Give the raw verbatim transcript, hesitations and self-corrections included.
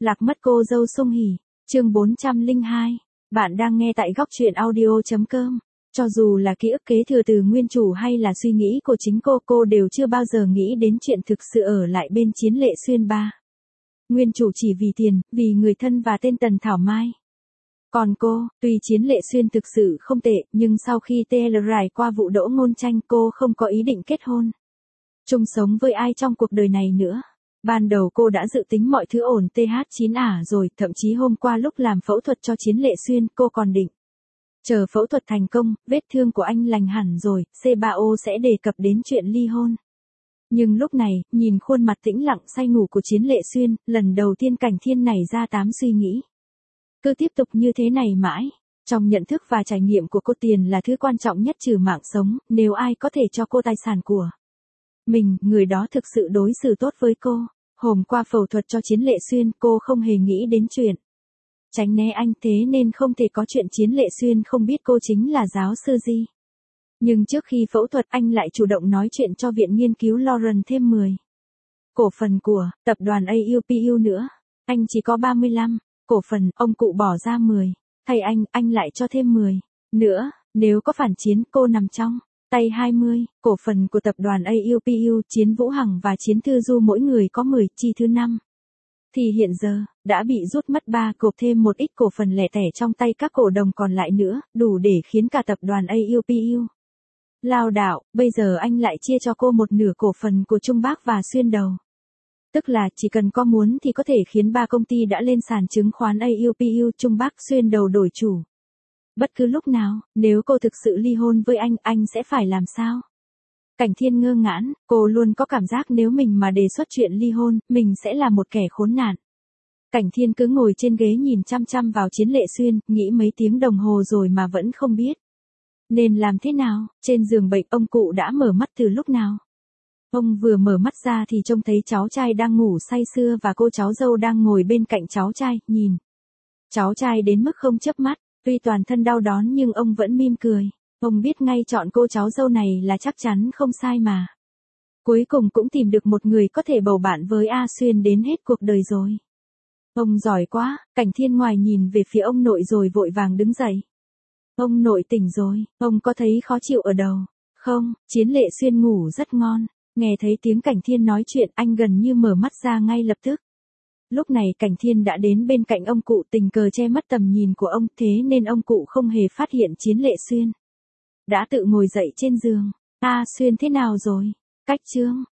Lạc mất cô dâu Sung Hỉ, chương bốn trăm lẻ hai. Bạn đang nghe tại góc truyện audio chấm com. Cho dù là ký ức kế thừa từ nguyên chủ hay là suy nghĩ của chính cô, cô đều chưa bao giờ nghĩ đến chuyện thực sự ở lại bên Chiến Lệ Xuyên ba. Nguyên chủ chỉ vì tiền, vì người thân và tên Tần Thảo Mai. Còn cô, tuy Chiến Lệ Xuyên thực sự không tệ, nhưng sau khi tê lờ rải qua vụ Đỗ Ngôn Tranh, cô không có ý định kết hôn, chung sống với ai trong cuộc đời này nữa. Ban đầu cô đã dự tính mọi thứ ổn tê hát chín ả rồi, thậm chí hôm qua lúc làm phẫu thuật cho Chiến Lệ Xuyên, cô còn định chờ phẫu thuật thành công, vết thương của anh lành hẳn rồi, xê ba ô sẽ đề cập đến chuyện ly hôn. Nhưng lúc này, nhìn khuôn mặt tĩnh lặng say ngủ của Chiến Lệ Xuyên, lần đầu tiên Cảnh Thiên nảy ra tám suy nghĩ. Cứ tiếp tục như thế này mãi, trong nhận thức và trải nghiệm của cô, tiền là thứ quan trọng nhất trừ mạng sống, nếu ai có thể cho cô tài sản của mình, người đó thực sự đối xử tốt với cô. Hôm qua phẫu thuật cho Chiến Lệ Xuyên, cô không hề nghĩ đến chuyện tránh né anh, thế nên không thể có chuyện Chiến Lệ Xuyên không biết cô chính là giáo sư Di. Nhưng trước khi phẫu thuật, anh lại chủ động nói chuyện cho viện nghiên cứu Lauren thêm mười cổ phần của tập đoàn a u pê u nữa. Anh chỉ có ba mươi lăm cổ phần, ông cụ bỏ ra mười. Thay anh, anh lại cho thêm mười nữa. Nếu có phản chiến, cô nằm trong tay hai mươi cổ phần của tập đoàn a u pê u. Chiến Vũ Hằng và Chiến Thư Du mỗi người có mười, chi thứ năm thì hiện giờ đã bị rút mất ba, gộp thêm một ít cổ phần lẻ tẻ trong tay các cổ đồng còn lại nữa, đủ để khiến cả tập đoàn a u pê u lao đảo. Bây giờ anh lại chia cho cô một nửa cổ phần của Trung Bắc và Xuyên Đầu. Tức là chỉ cần có muốn thì có thể khiến ba công ty đã lên sàn chứng khoán a u pê u, Trung Bắc, Xuyên Đầu đổi chủ bất cứ lúc nào. Nếu cô thực sự ly hôn với anh, anh sẽ phải làm sao? Cảnh Thiên ngơ ngãn, cô luôn có cảm giác nếu mình mà đề xuất chuyện ly hôn, mình sẽ là một kẻ khốn nạn. Cảnh Thiên cứ ngồi trên ghế nhìn chăm chăm vào Chiến Lệ Xuyên, nghĩ mấy tiếng đồng hồ rồi mà vẫn không biết nên làm thế nào. Trên giường bệnh, ông cụ đã mở mắt từ lúc nào. Ông vừa mở mắt ra thì trông thấy cháu trai đang ngủ say sưa và cô cháu dâu đang ngồi bên cạnh cháu trai, nhìn cháu trai đến mức không chớp mắt. Tuy toàn thân đau đớn nhưng ông vẫn mỉm cười. Ông biết ngay chọn cô cháu dâu này là chắc chắn không sai mà. Cuối cùng cũng tìm được một người có thể bầu bạn với A Xuyên đến hết cuộc đời rồi. Ông giỏi quá. Cảnh Thiên ngoài nhìn về phía ông nội rồi vội vàng đứng dậy. Ông nội tỉnh rồi, ông có thấy khó chịu ở đầu không? Chiến Lệ Xuyên ngủ rất ngon. Nghe thấy tiếng Cảnh Thiên nói chuyện, anh gần như mở mắt ra ngay lập tức. Lúc này Cảnh Thiên đã đến bên cạnh ông cụ, tình cờ che mất tầm nhìn của ông, thế nên ông cụ không hề phát hiện Chiến Lệ Xuyên đã tự ngồi dậy trên giường. A Xuyên thế nào rồi? Cách chương